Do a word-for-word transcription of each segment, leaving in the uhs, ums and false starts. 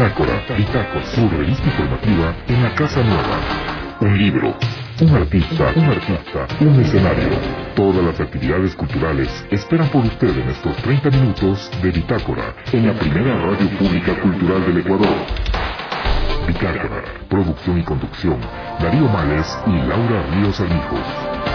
Bitácora, Bitácora, su revista informativa en la Casa Nueva. Un libro, un artista, un artista, un escenario. Todas las actividades culturales esperan por usted en estos treinta minutos de Bitácora, en la primera radio pública cultural del Ecuador. Bitácora, producción y conducción, Darío Males y Laura Ríos Armijos.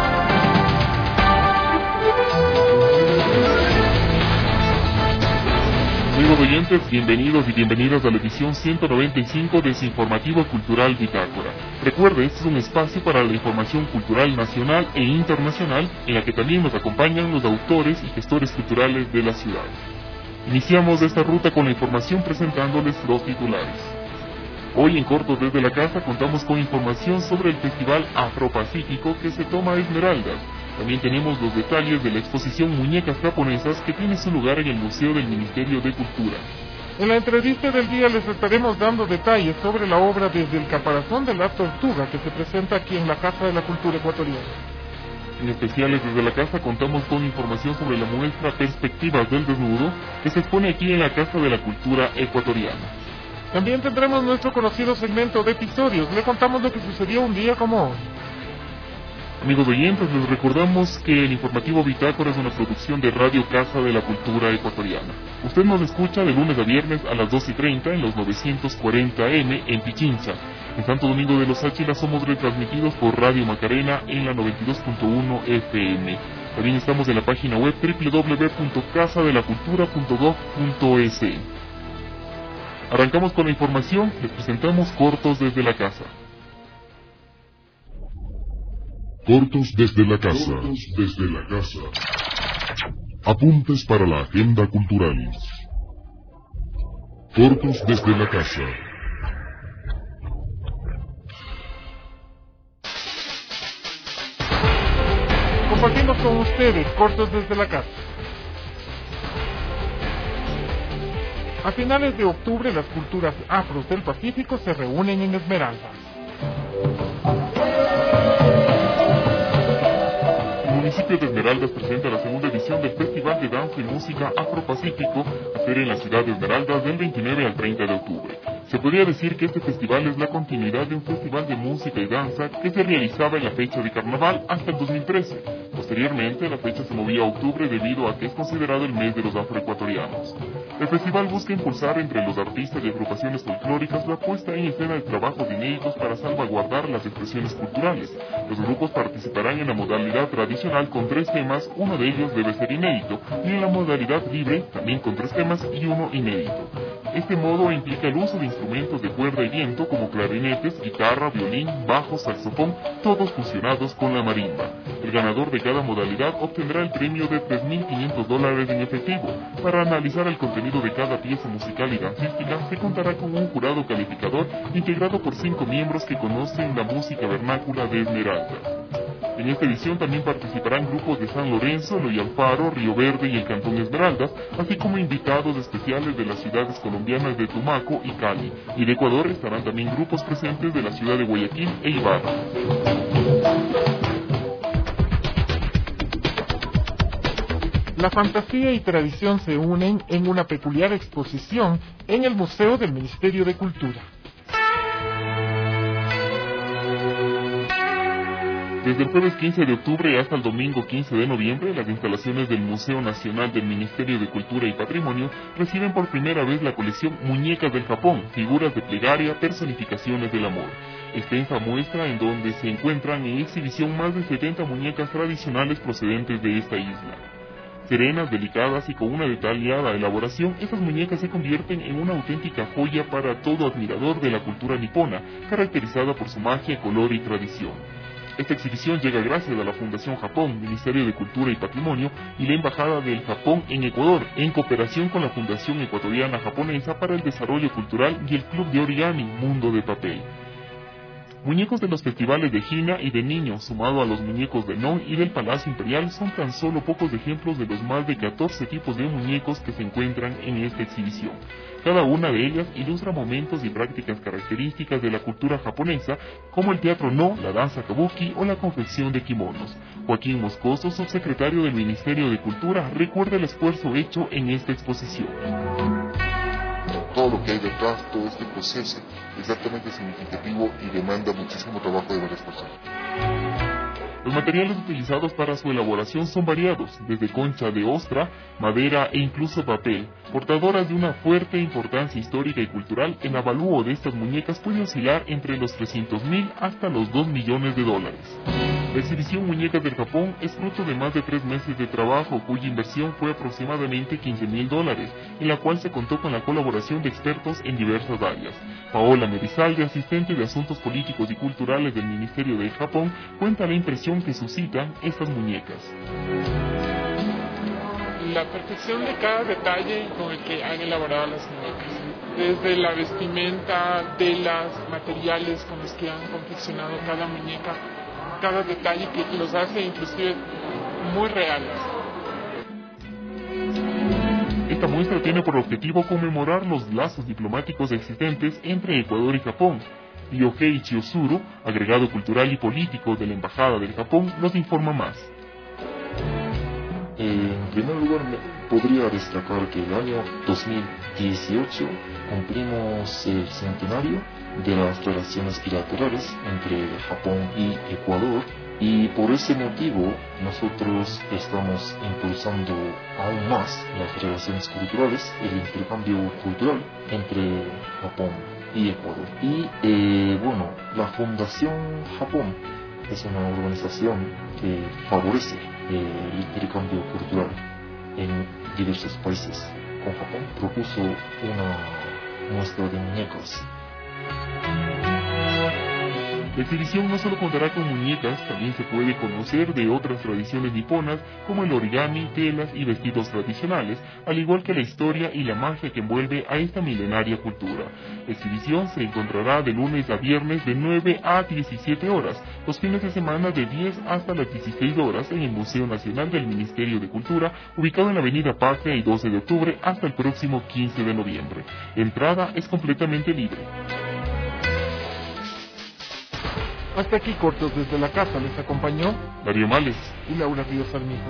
Amigos oyentes, bienvenidos y bienvenidas a la edición ciento noventa y cinco de su informativo cultural Bitácora. Recuerde, este es un espacio para la información cultural nacional e internacional, en la que también nos acompañan los autores y gestores culturales de la ciudad. Iniciamos esta ruta con la información presentándoles los titulares. Hoy en Cortos desde la Casa contamos con información sobre el Festival Afropacífico que se toma Esmeraldas. También tenemos los detalles de la exposición Muñecas Japonesas que tiene su lugar en el Museo del Ministerio de Cultura. En la entrevista del día les estaremos dando detalles sobre la obra Desde el Caparazón de la Tortuga que se presenta aquí en la Casa de la Cultura Ecuatoriana. En especiales desde la casa contamos con información sobre la muestra Perspectivas del Desnudo que se expone aquí en la Casa de la Cultura Ecuatoriana. También tendremos nuestro conocido segmento de episodios. Le contamos lo que sucedió un día como hoy. Amigos oyentes, les recordamos que el informativo Bitácora es una producción de Radio Casa de la Cultura Ecuatoriana. Usted nos escucha de lunes a viernes a las dos y treinta en los novecientos cuarenta A M en Pichincha. En Santo Domingo de los Áchila somos retransmitidos por Radio Macarena en la noventa y dos punto uno F M. También estamos en la página web doble u doble u doble u punto casa de la cultura punto gob punto es. Arrancamos con la información, les presentamos Cortos desde la Casa. Cortos desde la Casa. Cortos desde la Casa. Apuntes para la agenda cultural. Cortos desde la Casa. Compartimos con ustedes Cortos desde la Casa. A finales de octubre, las culturas afros del Pacífico se reúnen en Esmeraldas. El municipio de Esmeraldas presenta la segunda edición del Festival de Danza y Música Afro-Pacífico, a ser en la ciudad de Esmeraldas del veintinueve al treinta de octubre. Se podría decir que este festival es la continuidad de un festival de música y danza que se realizaba en la fecha de carnaval hasta el dos mil trece. Posteriormente, la fecha se movió a octubre debido a que es considerado el mes de los afroecuatorianos. El festival busca impulsar entre los artistas y agrupaciones folclóricas la puesta en escena de trabajos inéditos para salvaguardar las expresiones culturales. Los grupos participarán en la modalidad tradicional con tres temas, uno de ellos debe ser inédito, y en la modalidad libre, también con tres temas y uno inédito. Este modo implica el uso de instrumentos de cuerda y viento como clarinetes, guitarra, violín, bajo, saxofón, todos fusionados con la marimba. El ganador de cada modalidad obtendrá el premio de tres mil quinientos dólares en efectivo. Para analizar el contenido de cada pieza musical y dancística, se contará con un jurado calificador integrado por cinco miembros que conocen la música vernácula de Esmeraldas. En esta edición también participarán grupos de San Lorenzo, Loy Alfaro, Río Verde y el Cantón Esmeraldas, así como invitados especiales de las ciudades colombianas de Tumaco y Cali. Y de Ecuador estarán también grupos presentes de la ciudad de Guayaquil e Ibarra. La fantasía y tradición se unen en una peculiar exposición en el Museo del Ministerio de Cultura. Desde el jueves quince de octubre hasta el domingo quince de noviembre, las instalaciones del Museo Nacional del Ministerio de Cultura y Patrimonio reciben por primera vez la colección Muñecas del Japón, figuras de plegaria, personificaciones del amor. Extensa muestra en donde se encuentran en exhibición más de setenta muñecas tradicionales procedentes de esta isla. Serenas, delicadas y con una detallada elaboración, estas muñecas se convierten en una auténtica joya para todo admirador de la cultura nipona, caracterizada por su magia, color y tradición. Esta exhibición llega gracias a la Fundación Japón, Ministerio de Cultura y Patrimonio y la Embajada del Japón en Ecuador, en cooperación con la Fundación Ecuatoriana Japonesa para el Desarrollo Cultural y el Club de Origami Mundo de Papel. Muñecos de los festivales de Gina y de Niño, sumado a los muñecos de Non y del Palacio Imperial, son tan solo pocos ejemplos de los más de catorce tipos de muñecos que se encuentran en esta exhibición. Cada una de ellas ilustra momentos y prácticas características de la cultura japonesa, como el teatro No, la danza kabuki o la confección de kimonos. Joaquín Moscoso, subsecretario del Ministerio de Cultura, recuerda el esfuerzo hecho en esta exposición. todo lo que hay detrás, todo este proceso, es altamente significativo y demanda muchísimo trabajo de varias personas. Los materiales utilizados para su elaboración son variados, desde concha de ostra, madera e incluso papel, portadoras de una fuerte importancia histórica y cultural. El avalúo de estas muñecas puede oscilar entre los trescientos mil hasta los dos millones de dólares. La exhibición Muñecas del Japón es fruto de más de tres meses de trabajo, cuya inversión fue aproximadamente quince mil dólares, en la cual se contó con la colaboración de expertos en diversas áreas. Paola Merizalde, asistente de Asuntos Políticos y Culturales del Ministerio de Japón, cuenta la impresión que suscitan estas muñecas. La perfección de cada detalle con el que han elaborado las muñecas, desde la vestimenta, telas, materiales con los que han confeccionado cada muñeca, cada detalle que los hace inclusive muy reales. Esta muestra tiene por objetivo conmemorar los lazos diplomáticos existentes entre Ecuador y Japón. Ryohei Chiyotsuru, agregado cultural y político de la Embajada del Japón, nos informa más. En primer lugar, podría destacar que el año dos mil dieciocho cumplimos el centenario de las relaciones bilaterales entre Japón y Ecuador, y por ese motivo nosotros estamos impulsando aún más las relaciones culturales, el intercambio cultural entre Japón y Ecuador. Y eh, bueno, la Fundación Japón es una organización que favorece eh, el intercambio cultural en diversos países con Japón. Propuso una muestra de muñecas. La exhibición no solo contará con muñecas, también se puede conocer de otras tradiciones niponas como el origami, telas y vestidos tradicionales, al igual que la historia y la magia que envuelve a esta milenaria cultura. La exhibición se encontrará de lunes a viernes de nueve a diecisiete horas, los fines de semana de diez hasta las dieciséis horas en el Museo Nacional del Ministerio de Cultura, ubicado en la Avenida Patria y doce de octubre hasta el próximo quince de noviembre. La entrada es completamente libre. Hasta aquí cortos desde la casa les acompañó Darío Males y Laura Ríos Armijos.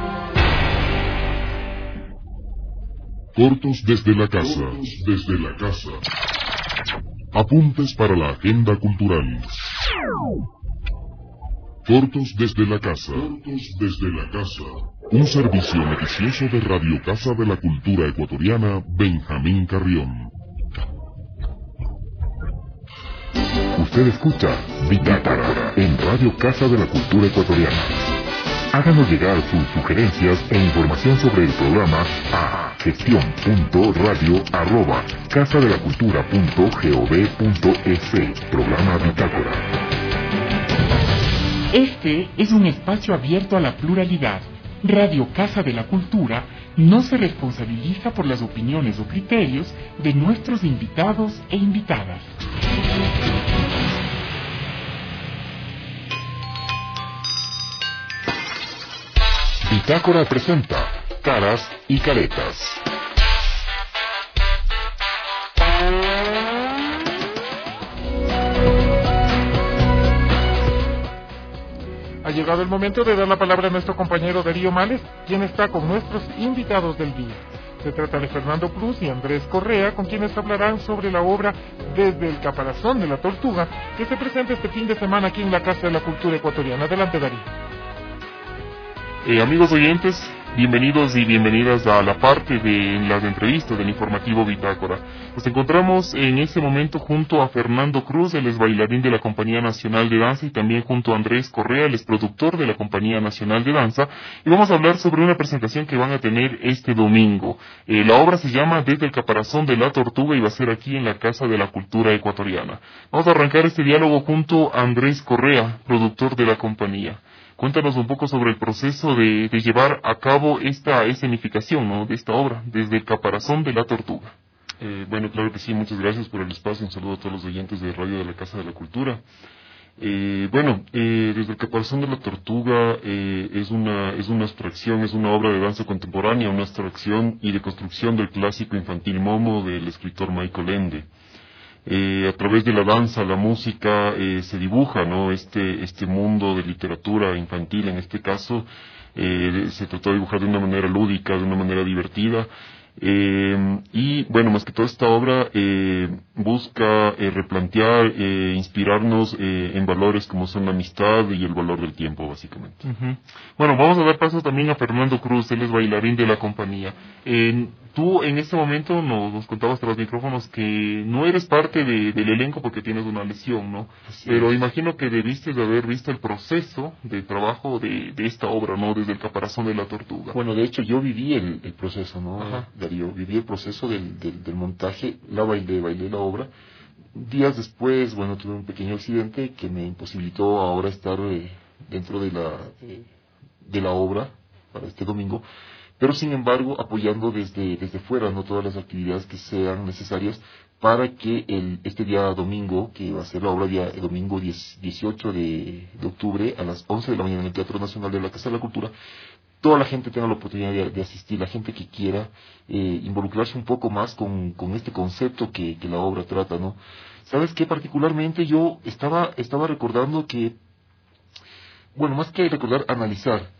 Cortos desde la casa. Cortos desde la casa. Apuntes para la agenda cultural. Cortos desde la casa. Cortos desde la casa. Un servicio noticioso de Radio Casa de la Cultura Ecuatoriana, Benjamín Carrión. Usted escucha Bitácora en Radio Casa de la Cultura Ecuatoriana. Háganos llegar sus sugerencias e información sobre el programa a gestión punto radio arroba casadelacultura punto gov punto es. Programa Bitácora. Este es un espacio abierto a la pluralidad. Radio Casa de la Cultura no se responsabiliza por las opiniones o criterios de nuestros invitados e invitadas. Bitácora presenta Caras y Caretas. Ha llegado el momento de dar la palabra a nuestro compañero Darío Males, quien está con nuestros invitados del día. Se trata de Fernando Cruz y Andrés Correa, con quienes hablarán sobre la obra Desde el Caparazón de la Tortuga, que se presenta este fin de semana aquí en la Casa de la Cultura Ecuatoriana. Adelante, Darío. Eh, amigos oyentes, bienvenidos y bienvenidas a la parte de las entrevistas del informativo Bitácora. Nos encontramos en este momento junto a Fernando Cruz, él es bailarín de la Compañía Nacional de Danza, y también junto a Andrés Correa, él es productor de la Compañía Nacional de Danza, y vamos a hablar sobre una presentación que van a tener este domingo. Eh, la obra se llama Desde el Caparazón de la Tortuga y va a ser aquí en la Casa de la Cultura Ecuatoriana. Vamos a arrancar este diálogo junto a Andrés Correa, productor de la compañía. Cuéntanos un poco sobre el proceso de, de llevar a cabo esta escenificación, ¿no?, de esta obra, Desde el Caparazón de la Tortuga. Eh, bueno, claro que sí, muchas gracias por el espacio, un saludo a todos los oyentes de Radio de la Casa de la Cultura. Eh, bueno, eh, Desde el Caparazón de la Tortuga eh, es una es una abstracción, es una obra de danza contemporánea, una abstracción y de construcción del clásico infantil Momo del escritor Michael Ende. Eh, a través de la danza, la música, eh, se dibuja, ¿no?, este este mundo de literatura infantil. En este caso, eh, se trató de dibujar de una manera lúdica, de una manera divertida, Eh, y bueno, más que toda esta obra eh, busca eh, replantear, eh, inspirarnos eh, en valores como son la amistad y el valor del tiempo, básicamente. Uh-huh. Bueno, vamos a dar paso también a Fernando Cruz, él es bailarín de la compañía. Eh, tú en este momento nos, nos contabas tras los micrófonos que no eres parte de, del elenco porque tienes una lesión, ¿no? Así Pero es. imagino que debiste de haber visto el proceso de trabajo de, de esta obra, ¿no? Desde el caparazón de la tortuga. Bueno, de hecho yo viví el, el proceso, ¿no, Ajá. Darío? Viví el proceso del, del, del montaje, la bailé, bailé la obra. Días después, bueno, tuve un pequeño accidente que me imposibilitó ahora estar eh, dentro de la, eh, de la obra para este domingo, pero sin embargo apoyando desde, desde fuera, no todas las actividades que sean necesarias para que el, este día domingo, que va a ser la obra día el domingo dieciocho de, de octubre a las once de la mañana en el Teatro Nacional de la Casa de la Cultura, toda la gente tenga la oportunidad de, de asistir, la gente que quiera eh, involucrarse un poco más con, con este concepto que, que la obra trata, ¿no? ¿Sabes qué? Particularmente yo estaba, estaba recordando que, bueno, más que recordar, analizar,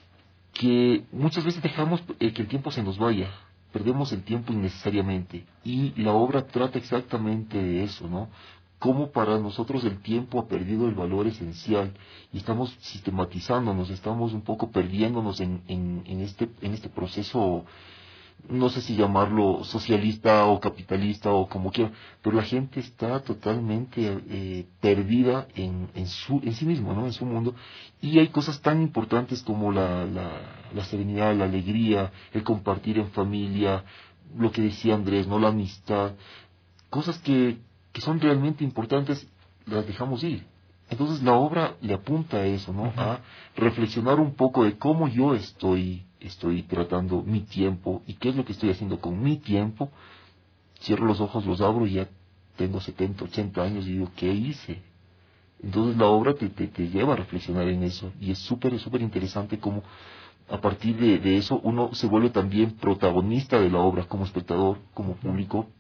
que muchas veces dejamos eh, que el tiempo se nos vaya, perdemos el tiempo innecesariamente, y la obra trata exactamente de eso, ¿no? Cómo para nosotros el tiempo ha perdido el valor esencial y estamos sistematizándonos, estamos un poco perdiéndonos en, en, en, este, en este proceso, no sé si llamarlo socialista o capitalista o como quieran, pero la gente está totalmente eh, perdida en, en, su, en sí mismo, ¿no? En su mundo, y hay cosas tan importantes como la, la, la serenidad, la alegría, el compartir en familia, lo que decía Andrés, ¿no? La amistad, cosas que que son realmente importantes, las dejamos ir. Entonces la obra le apunta a eso, ¿no? Uh-huh. A reflexionar un poco de cómo yo estoy, estoy tratando mi tiempo y qué es lo que estoy haciendo con mi tiempo. Cierro los ojos, los abro y ya tengo setenta, ochenta años y digo, ¿qué hice? Entonces la obra te, te, te lleva a reflexionar en eso y es súper, súper interesante cómo a partir de, de eso uno se vuelve también protagonista de la obra como espectador, como público.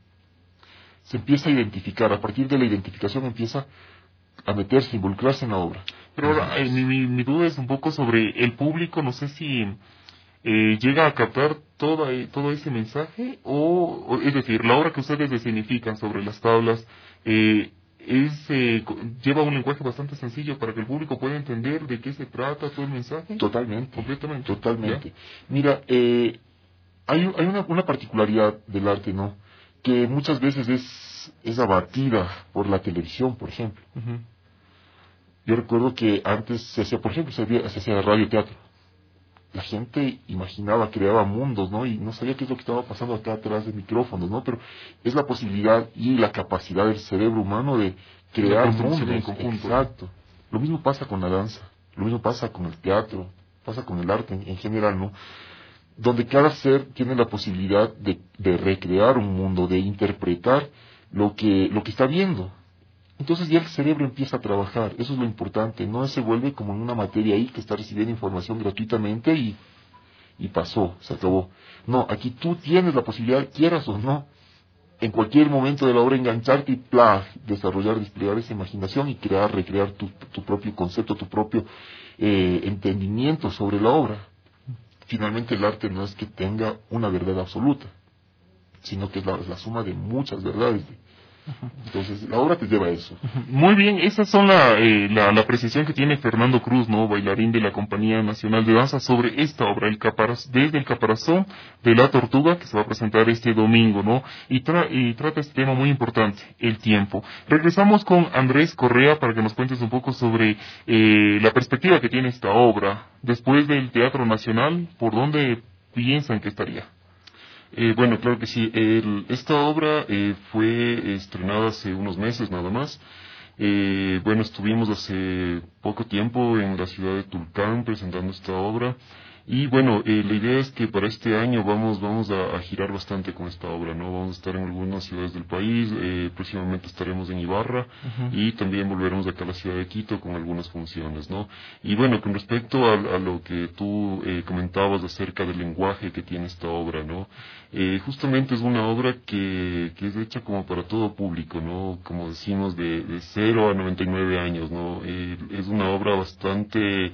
Se empieza a identificar, a partir de la identificación empieza a meterse, a involucrarse en la obra. Pero ahora, eh, mi, mi, mi duda es un poco sobre el público, no sé si eh, llega a captar toda, todo ese mensaje, o, o es decir, la obra que ustedes escenifican sobre las tablas eh, es eh, lleva un lenguaje bastante sencillo para que el público pueda entender de qué se trata todo el mensaje. Totalmente. Completamente. Totalmente. ¿Ya? Mira, eh, hay, hay una, una particularidad del arte, ¿no? Que muchas veces es, es abatida por la televisión, por ejemplo. Uh-huh. Yo recuerdo que antes se hacía, por ejemplo, se hacía, se hacía radioteatro. La gente imaginaba, creaba mundos, ¿no? Y no sabía qué es lo que estaba pasando acá atrás del micrófono, ¿no? Pero es la posibilidad y la capacidad del cerebro humano de crear mundos. En conjunto. Exacto. Lo mismo pasa con la danza, lo mismo pasa con el teatro, pasa con el arte en, en general, ¿no? Donde cada ser tiene la posibilidad de, de recrear un mundo, de interpretar lo que, lo que está viendo. Entonces ya el cerebro empieza a trabajar, eso es lo importante, no se vuelve como en una materia ahí que está recibiendo información gratuitamente y, y pasó, se acabó. No, aquí tú tienes la posibilidad, quieras o no, en cualquier momento de la obra engancharte y ¡plá!, desarrollar, desplegar esa imaginación y crear, recrear tu, tu propio concepto, tu propio eh, entendimiento sobre la obra. Finalmente el arte no es que tenga una verdad absoluta, sino que es la, la suma de muchas verdades. Entonces la obra te lleva a eso. Muy bien, esas son la, eh, la, la apreciación que tiene Fernando Cruz, ¿no? Bailarín de la Compañía Nacional de Danza, sobre esta obra, el caparaz, desde el caparazón de la tortuga, que se va a presentar este domingo, ¿no? Y, tra y trata este tema muy importante, el tiempo. Regresamos con Andrés Correa para que nos cuentes un poco sobre eh, la perspectiva que tiene esta obra. Después del Teatro Nacional, ¿por dónde piensan que estaría? Eh, bueno, claro que sí. El, esta obra eh, fue estrenada hace unos meses nada más. Eh, bueno, estuvimos hace poco tiempo en la ciudad de Tulcán presentando esta obra. Y bueno, eh, la idea es que para este año vamos vamos a, a girar bastante con esta obra, ¿no? Vamos a estar en algunas ciudades del país, eh, próximamente estaremos en Ibarra, uh-huh. y también volveremos acá a la ciudad de Quito con algunas funciones, ¿no? Y bueno, con respecto a, a lo que tú eh, comentabas acerca del lenguaje que tiene esta obra, ¿no? Eh, justamente es una obra que, que es hecha como para todo público, ¿no? Como decimos, de, de cero a noventa y nueve años, ¿no? Eh, es una obra bastante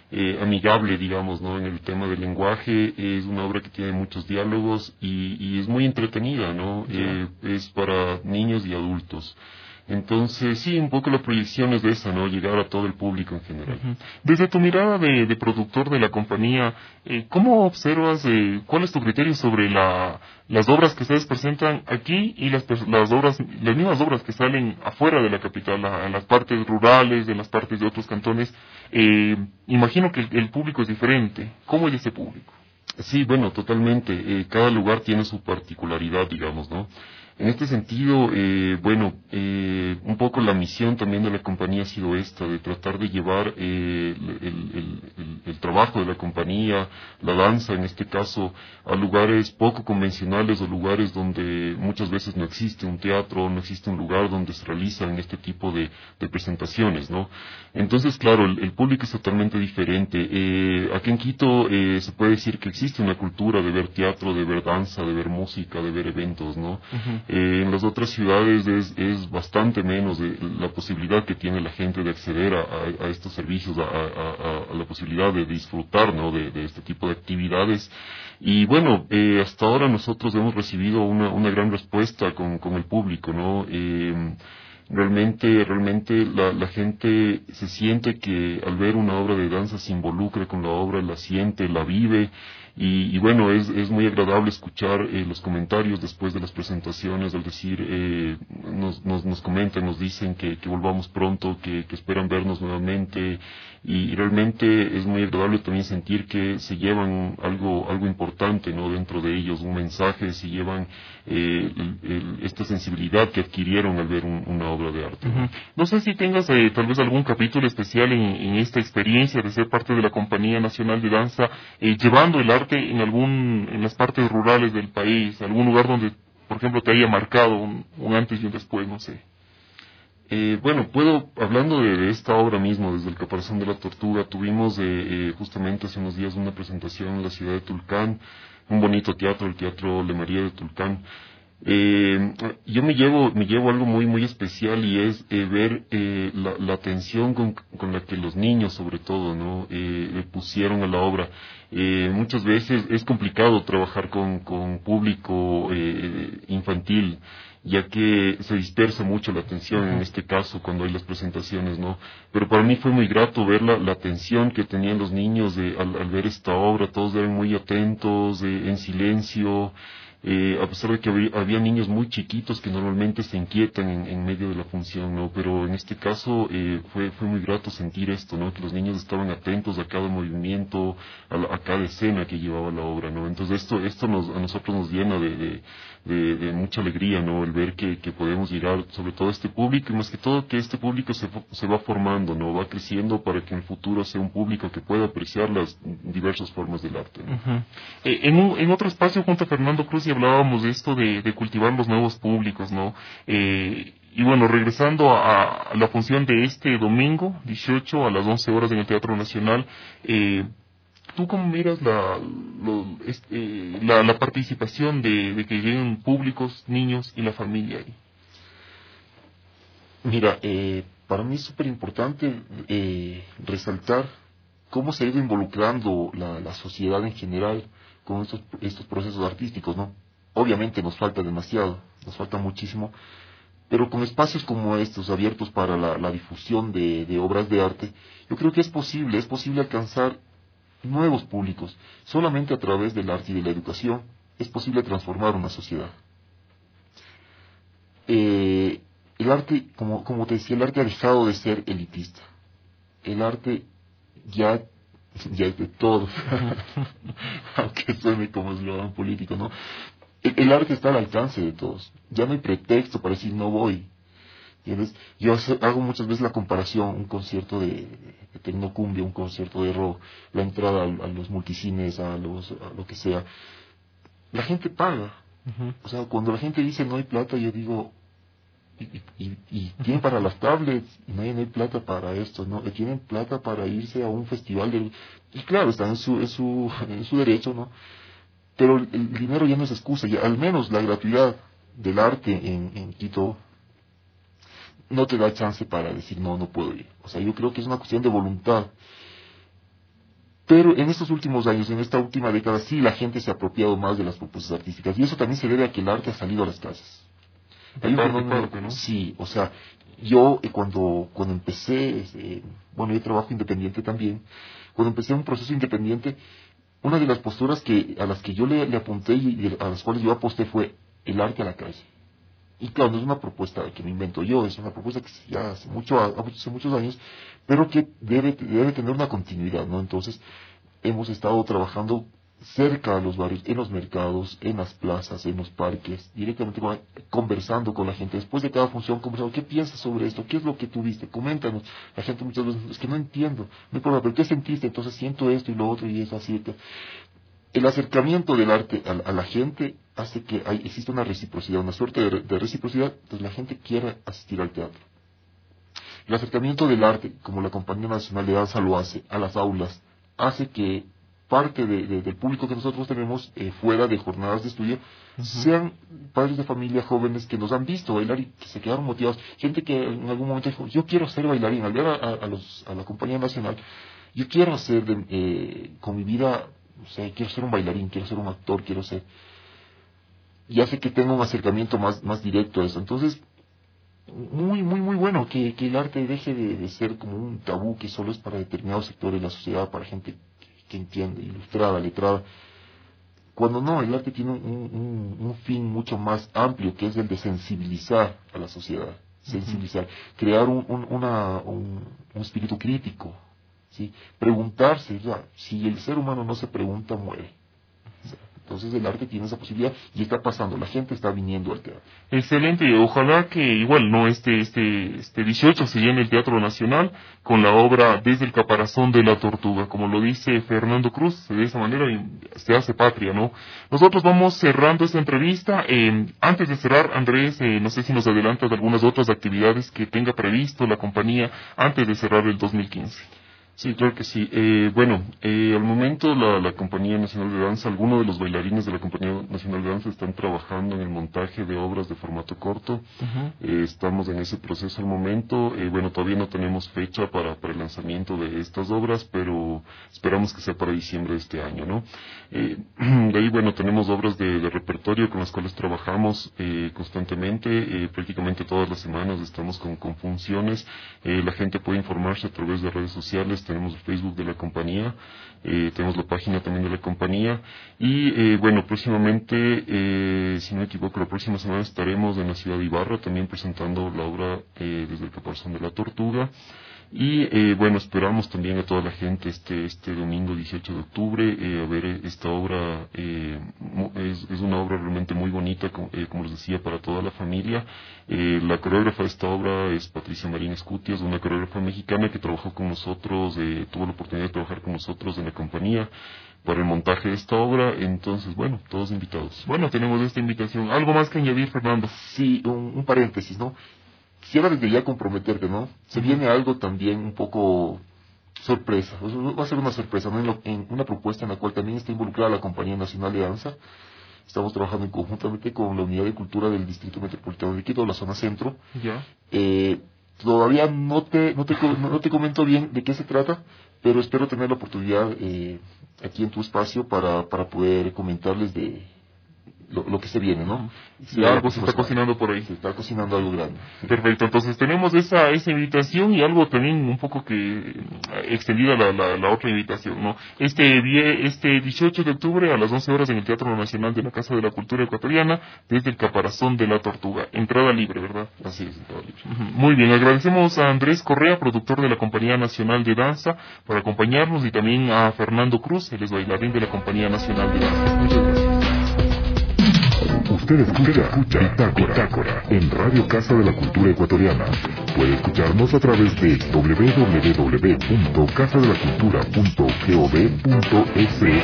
eh, amigable, digamos, ¿no? En el tema del lenguaje, es una obra que tiene muchos diálogos y, y es muy entretenida, ¿no? Eh, es para niños y adultos. Entonces, sí, un poco la proyección es de esa, ¿no? Llegar a todo el público en general. Uh-huh. Desde tu mirada de, de productor de la compañía, eh, ¿cómo observas, eh, cuál es tu criterio sobre la, las obras que ustedes presentan aquí y las, las obras, las mismas obras que salen afuera de la capital, a, en las partes rurales, en las partes de otros cantones? Eh, imagino que el, el público es diferente. ¿Cómo es ese público? Sí, bueno, totalmente. Eh, cada lugar tiene su particularidad, digamos, ¿no? En este sentido, eh, bueno, eh, un poco la misión también de la compañía ha sido esta, de tratar de llevar eh, el, el, el, el trabajo de la compañía, la danza en este caso, a lugares poco convencionales o lugares donde muchas veces no existe un teatro, no existe un lugar donde se realizan este tipo de, de presentaciones, ¿no? Entonces, claro, el, el público es totalmente diferente. Eh, aquí en Quito eh, se puede decir que existe una cultura de ver teatro, de ver danza, de ver música, de ver eventos, ¿no? Uh-huh. Eh, en las otras ciudades es, es bastante menos de la posibilidad que tiene la gente de acceder a, a, a estos servicios, a, a, a la posibilidad de disfrutar, ¿no? de, de este tipo de actividades. Y bueno, eh, hasta ahora nosotros hemos recibido una, una gran respuesta con, con el público, ¿no? Eh, Realmente, realmente la, la gente se siente que al ver una obra de danza se involucra con la obra, la siente, la vive. Y, y bueno, es, es muy agradable escuchar eh, los comentarios después de las presentaciones, al decir, eh, nos, nos, nos comentan, nos dicen que, que volvamos pronto, que, que esperan vernos nuevamente. Y, y realmente es muy agradable también sentir que se llevan algo, algo importante, ¿no? Dentro de ellos, un mensaje, se llevan eh, el, el, esta sensibilidad que adquirieron al ver un, una obra de arte, ¿no? Uh-huh. No sé si tengas eh, tal vez algún capítulo especial en, en esta experiencia de ser parte de la Compañía Nacional de Danza, eh, llevando el arte en algún, en las partes rurales del país, algún lugar donde, por ejemplo, te haya marcado un, un antes y un después, no sé. Eh, bueno, puedo, hablando de, de esta obra mismo, desde el Caparazón de la Tortuga, tuvimos eh, eh, justamente hace unos días una presentación en la ciudad de Tulcán, un bonito teatro, el Teatro Le María de Tulcán. Eh, yo me llevo, me llevo algo muy, muy especial y es eh, ver eh, la, la atención con, con la que los niños, sobre todo, ¿no? Eh, le pusieron a la obra. Eh, muchas veces es complicado trabajar con, con público eh, infantil, ya que se dispersa mucho la atención en este caso cuando hay las presentaciones, ¿no? Pero para mí fue muy grato ver la, la atención que tenían los niños de, al, al ver esta obra. Todos eran muy atentos, eh, en silencio. Eh, a pesar de que había, había niños muy chiquitos que normalmente se inquietan en, en medio de la función, ¿no? Pero en este caso eh, fue, fue muy grato sentir esto, ¿no? Que los niños estaban atentos a cada movimiento, a, la, a cada escena que llevaba la obra, ¿no? Entonces esto, esto nos, a nosotros nos llena de, de, de, de mucha alegría, ¿no? El ver que, que podemos llegar sobre todo a este público y más que todo que este público se, se va formando, ¿no? Va creciendo para que en el futuro sea un público que pueda apreciar las diversas formas del arte, ¿no? Uh-huh. eh, en, un, en otro espacio junto a Fernando Cruz y hablábamos de esto de, de cultivar los nuevos públicos, ¿no? Eh, y bueno, regresando a, a la función de este domingo, dieciocho a las once horas en el Teatro Nacional, eh, ¿tú cómo miras la, lo, este, la, la participación de, de que lleguen públicos, niños y la familia ahí? Mira, eh, para mí es súper importante eh, resaltar cómo se ha ido involucrando la, la sociedad en general con estos, estos procesos artísticos, ¿no? Obviamente nos falta demasiado, nos falta muchísimo, pero con espacios como estos, abiertos para la, la difusión de, de obras de arte, yo creo que es posible, es posible alcanzar nuevos públicos. Solamente a través del arte y de la educación es posible transformar una sociedad. Eh, el arte, como, como te decía, el arte ha dejado de ser elitista. El arte ya, ya es de todos, aunque suene como eslogan político, ¿no? El, el arte está al alcance de todos. Ya no hay pretexto para decir no voy. ¿Entiendes? Yo hago muchas veces la comparación, un concierto de, de tecnocumbia, un concierto de rock, la entrada a, a los multicines, a, los, a lo que sea. La gente paga. Uh-huh. O sea, cuando la gente dice no hay plata, yo digo, y, y, y tienen para las tablets, y no hay, no hay plata para esto, ¿no? Y tienen plata para irse a un festival de... Y claro, están en su, en su, en su derecho, ¿no? Pero el, el dinero ya no es excusa, ya, al menos la gratuidad del arte en, en Quito no te da chance para decir no, no puedo ir. O sea, yo creo que es una cuestión de voluntad. Pero en estos últimos años, en esta última década, sí la gente se ha apropiado más de las propuestas artísticas. Y eso también se debe a que el arte ha salido a las casas. Hay un fenómeno, ¿no? Sí, o sea, yo eh, cuando, cuando empecé, eh, bueno, yo trabajo independiente también, cuando empecé un proceso independiente, una de las posturas que, a las que yo le, le apunté y a las cuales yo aposté fue el arte a la calle. Y claro, no es una propuesta que me invento yo, es una propuesta que ya hace, mucho, hace muchos años, pero que debe, debe tener una continuidad, ¿no? Entonces, hemos estado trabajando cerca a los barrios, en los mercados, en las plazas, en los parques, directamente con, conversando con la gente. Después de cada función, conversando, ¿qué piensas sobre esto? ¿Qué es lo que tú viste? Coméntanos. La gente muchas veces, es que no entiendo, no importa, pero ¿qué sentiste? Entonces siento esto y lo otro y es así. El acercamiento del arte a, a la gente hace que hay, exista una reciprocidad, una suerte de, de reciprocidad, entonces la gente quiere asistir al teatro. El acercamiento del arte, como la Compañía Nacional de Danza lo hace, a las aulas, hace que parte de, de, del público que nosotros tenemos eh, fuera de jornadas de estudio, uh-huh, sean padres de familia jóvenes que nos han visto bailar y que se quedaron motivados. Gente que en algún momento dijo, yo quiero ser bailarín, al ver a, a, a, los, a la Compañía Nacional, yo quiero hacer de, eh, con mi vida, o sea, quiero ser un bailarín, quiero ser un actor, quiero ser... Y hace que tenga un acercamiento más, más directo a eso. Entonces, muy, muy, muy bueno que, que el arte deje de, de ser como un tabú que solo es para determinados sectores de la sociedad, para gente que entiende, ilustrada, letrada, cuando no, el arte tiene un, un, un fin mucho más amplio, que es el de sensibilizar a la sociedad, sensibilizar, uh-huh, crear un, un, una, un, un espíritu crítico, ¿sí? Preguntarse, ya, si el ser humano no se pregunta, muere. Entonces el arte tiene esa posibilidad y está pasando, la gente está viniendo al teatro. Excelente, ojalá que igual no este este este dieciocho se llene el Teatro Nacional con la obra Desde el Caparazón de la Tortuga, como lo dice Fernando Cruz, de esa manera se hace patria, ¿no? Nosotros vamos cerrando esta entrevista, eh, antes de cerrar, Andrés, eh, no sé si nos adelantas de algunas otras actividades que tenga previsto la compañía antes de cerrar el dos mil quince. Sí, claro que sí. Eh, bueno, eh, al momento la, la Compañía Nacional de Danza, algunos de los bailarines de la Compañía Nacional de Danza están trabajando en el montaje de obras de formato corto. Uh-huh. Eh, estamos en ese proceso al momento. Eh, bueno, todavía no tenemos fecha para, para el lanzamiento de estas obras, pero esperamos que sea para diciembre de este año, ¿no? Eh, de ahí, bueno, tenemos obras de, de repertorio con las cuales trabajamos eh, constantemente. Eh, prácticamente todas las semanas estamos con, con funciones. Eh, la gente puede informarse a través de redes sociales. Tenemos el Facebook de la compañía, eh, tenemos la página también de la compañía y eh, bueno, próximamente, eh, si no me equivoco, la próxima semana estaremos en la ciudad de Ibarra también presentando la obra eh, Desde el Caparazón de la Tortuga. Y eh, bueno, esperamos también a toda la gente este este domingo dieciocho de octubre eh, a ver esta obra. Eh, es, es una obra realmente muy bonita, como, eh, como les decía, para toda la familia. Eh, la coreógrafa de esta obra es Patricia Marín Escutias, una coreógrafa mexicana que trabajó con nosotros, eh, tuvo la oportunidad de trabajar con nosotros en la compañía para el montaje de esta obra. Entonces, bueno, todos invitados. Bueno, tenemos esta invitación. ¿Algo más que añadir, Fernando? Sí, un, un paréntesis, ¿no? Quisiera desde ya comprometerte, ¿no? Se viene algo también un poco sorpresa, va a ser una sorpresa, ¿no? En, lo, en una propuesta en la cual también está involucrada la Compañía Nacional de Danza. Estamos trabajando conjuntamente con la Unidad de Cultura del Distrito Metropolitano de Quito, la zona centro. Ya. Eh, todavía no te, no, te, no te comento bien de qué se trata, pero espero tener la oportunidad eh, aquí en tu espacio para, para poder comentarles de... Lo, lo que se viene, ¿no? Si sí, algo se está cocinando por ahí. Se está cocinando algo grande. Perfecto, entonces tenemos esa esa invitación y algo también un poco que extendida la, la, la otra invitación, ¿no? Este este dieciocho de octubre a las once horas en el Teatro Nacional de la Casa de la Cultura Ecuatoriana, Desde el Caparazón de la Tortuga. Entrada libre, ¿verdad? Así es, entrada libre. Uh-huh. Muy bien, agradecemos a Andrés Correa, productor de la Compañía Nacional de Danza, por acompañarnos y también a Fernando Cruz, el bailarín de la Compañía Nacional de Danza. Muchas gracias. Usted escucha, escucha Bitácora, Bitácora en Radio Casa de la Cultura Ecuatoriana. Puede escucharnos a través de doble u doble u doble u punto casa de la cultura punto gov punto es.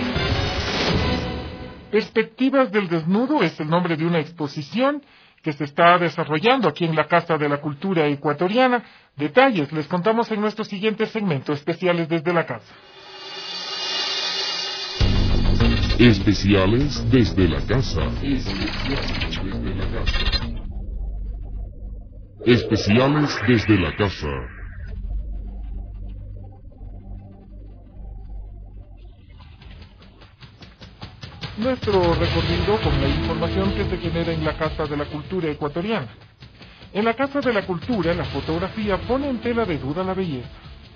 Perspectivas del Desnudo es el nombre de una exposición que se está desarrollando aquí en la Casa de la Cultura Ecuatoriana. Detalles les contamos en nuestro siguiente segmento, especiales desde la casa. Especiales desde la casa. Especiales desde la casa. nuestro recorrido con la información que se genera en la Casa de la Cultura ecuatoriana. En la Casa de la Cultura, la fotografía pone en tela de duda la belleza.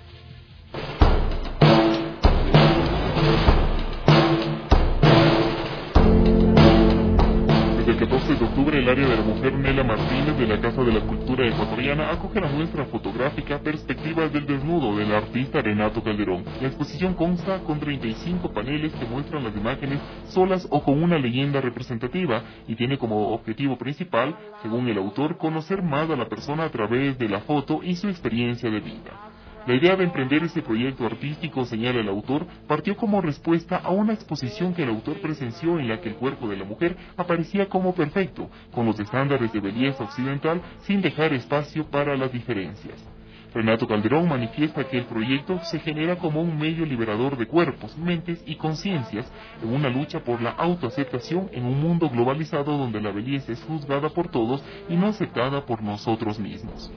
El catorce de octubre, el área de la mujer Nela Martínez de la Casa de la Cultura ecuatoriana acoge la muestra fotográfica Perspectivas del Desnudo del artista Renato Calderón. La exposición consta con treinta y cinco paneles que muestran las imágenes solas o con una leyenda representativa y tiene como objetivo principal, según el autor, conocer más a la persona a través de la foto y su experiencia de vida. La idea de emprender este proyecto artístico, señala el autor, partió como respuesta a una exposición que el autor presenció en la que el cuerpo de la mujer aparecía como perfecto, con los estándares de belleza occidental, sin dejar espacio para las diferencias. Renato Calderón manifiesta que el proyecto se genera como un medio liberador de cuerpos, mentes y conciencias en una lucha por la autoaceptación en un mundo globalizado donde la belleza es juzgada por todos y no aceptada por nosotros mismos.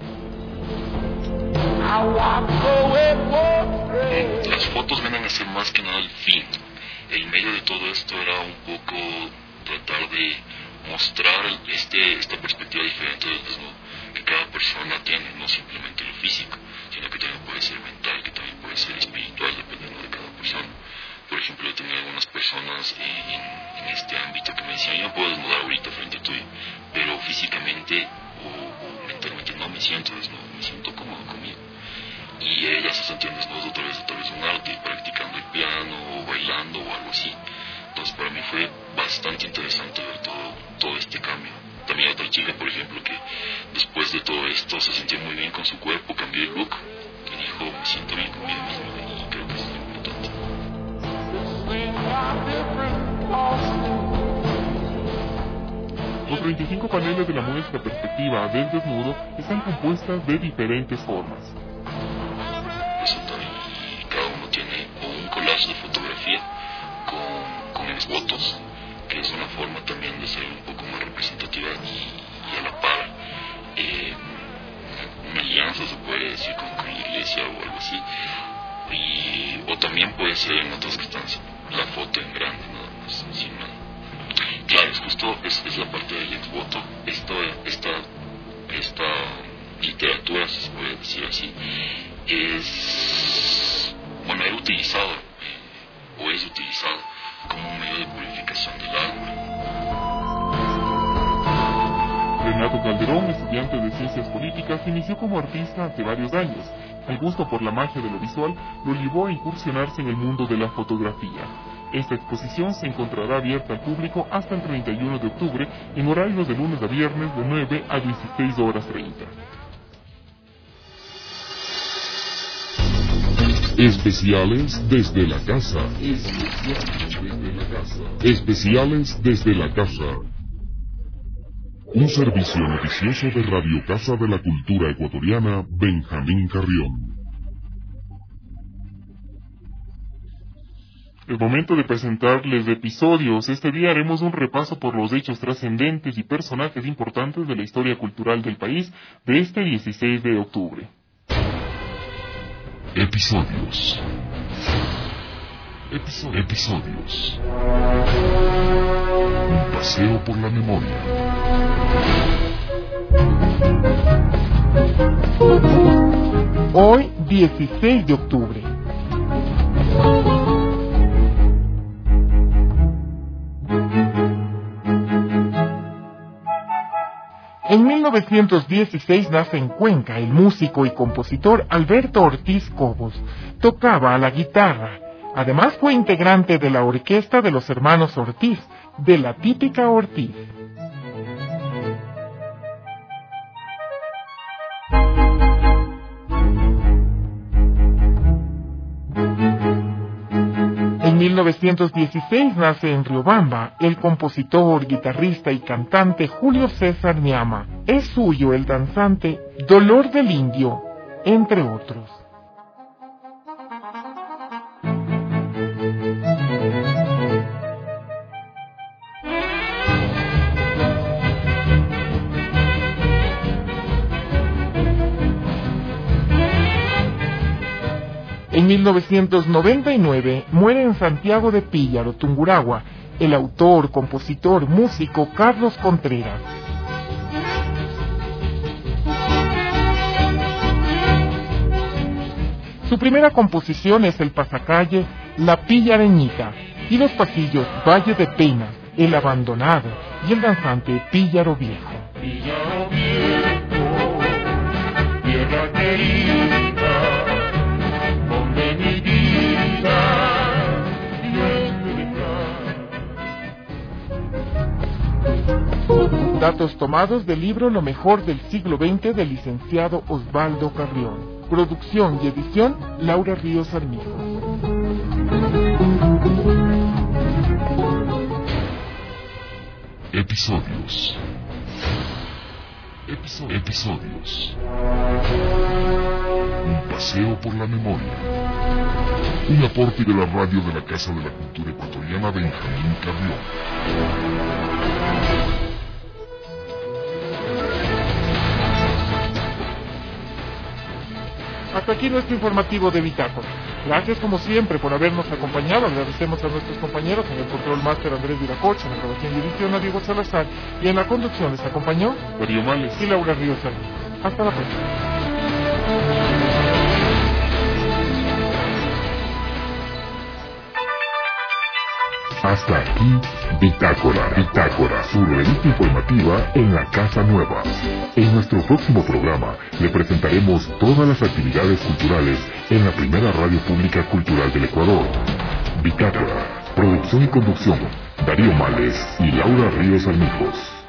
Las fotos vienen a ser más que nada el fin. El medio de todo esto era un poco tratar de mostrar este, esta perspectiva diferente del desnudo que cada persona tiene, no simplemente lo físico, sino que también puede ser mental, que también puede ser espiritual, dependiendo de cada persona. Por ejemplo, he tenido algunas personas en, en este ámbito que me decían, yo no puedo desnudar ahorita frente a tuyo, pero físicamente o, o mentalmente no me siento desnudo, me siento cómodo conmigo. Y ellas se sentían desnudas a través, a través de un arte, practicando el piano o bailando o algo así. Entonces para mí fue bastante interesante ver todo, todo este cambio. También otra chica, por ejemplo, que después de todo esto se sentía muy bien con su cuerpo, cambió el look y dijo, me siento bien conmigo mismo, y creo que eso es importante. Los treinta y cinco paneles de la muestra Perspectiva del Desnudo están compuestas de diferentes formas. Y cada uno tiene un collage de fotografía con, con exvotos, que es una forma también de ser un poco más representativa y, y a la par eh, una alianza, se puede decir, con, con la iglesia o algo así. Y, o también puede ser en otras que están la foto en grande, nada más, sin nada. Claro, es justo, es, es la parte del exvoto. Esta, esta, esta literatura, si se puede decir así, es, bueno, era utilizado eh, o es utilizado como un medio de purificación del alma. Renato Calderón, estudiante de Ciencias Políticas, inició como artista hace varios años. El gusto por la magia de lo visual lo llevó a incursionarse en el mundo de la fotografía. Esta exposición se encontrará abierta al público hasta el treinta y uno de octubre en horarios de lunes a viernes de nueve a dieciséis horas treinta. Especiales desde la casa. Especiales desde la casa. Especiales desde la casa. Un servicio noticioso de Radio Casa de la Cultura Ecuatoriana, Benjamín Carrión. Es momento de presentarles episodios. Este día haremos un repaso por los hechos trascendentes y personajes importantes de la historia cultural del país de este dieciséis de octubre. Episodios. Episodios. Episodios. Un paseo por la memoria. Hoy, dieciséis de octubre. En mil novecientos dieciséis nace en Cuenca el músico y compositor Alberto Ortiz Cobos. Tocaba la guitarra. Además fue integrante de la orquesta de los hermanos Ortiz, de la típica Ortiz. En mil novecientos dieciséis nace en Riobamba el compositor, guitarrista y cantante Julio César Ñama. Es suyo el danzante Dolor del Indio, entre otros. En mil novecientos noventa y nueve muere en Santiago de Píllaro, Tungurahua, el autor, compositor, músico Carlos Contreras. Su primera composición es el pasacalle La Pillareñita y los pasillos Valle de Pena, El Abandonado y el danzante Píllaro Viejo. Píllaro Viejo, tierra querida, donde mi vida yo he de dejar. Datos tomados del libro Lo mejor del siglo veinte del licenciado Osvaldo Carrión. Producción y edición, Laura Ríos Armijo. Episodios. Episodios. Episodios. Un paseo por la memoria. Un aporte de la radio de la Casa de la Cultura Ecuatoriana Benjamín Carrión. Hasta aquí nuestro informativo de Bitácora. Gracias como siempre por habernos acompañado. Agradecemos a nuestros compañeros en el control máster Andrés Viracocha, en la grabación y edición a Diego Salazar, y en la conducción les acompañó Darío Males y Laura Ríos Armijo. Hasta la próxima. Hasta aquí, Bitácora, Bitácora, su revista informativa en la Casa Nueva. En nuestro próximo programa le presentaremos todas las actividades culturales en la primera radio pública cultural del Ecuador. Bitácora, producción y conducción, Darío Males y Laura Ríos Armijos.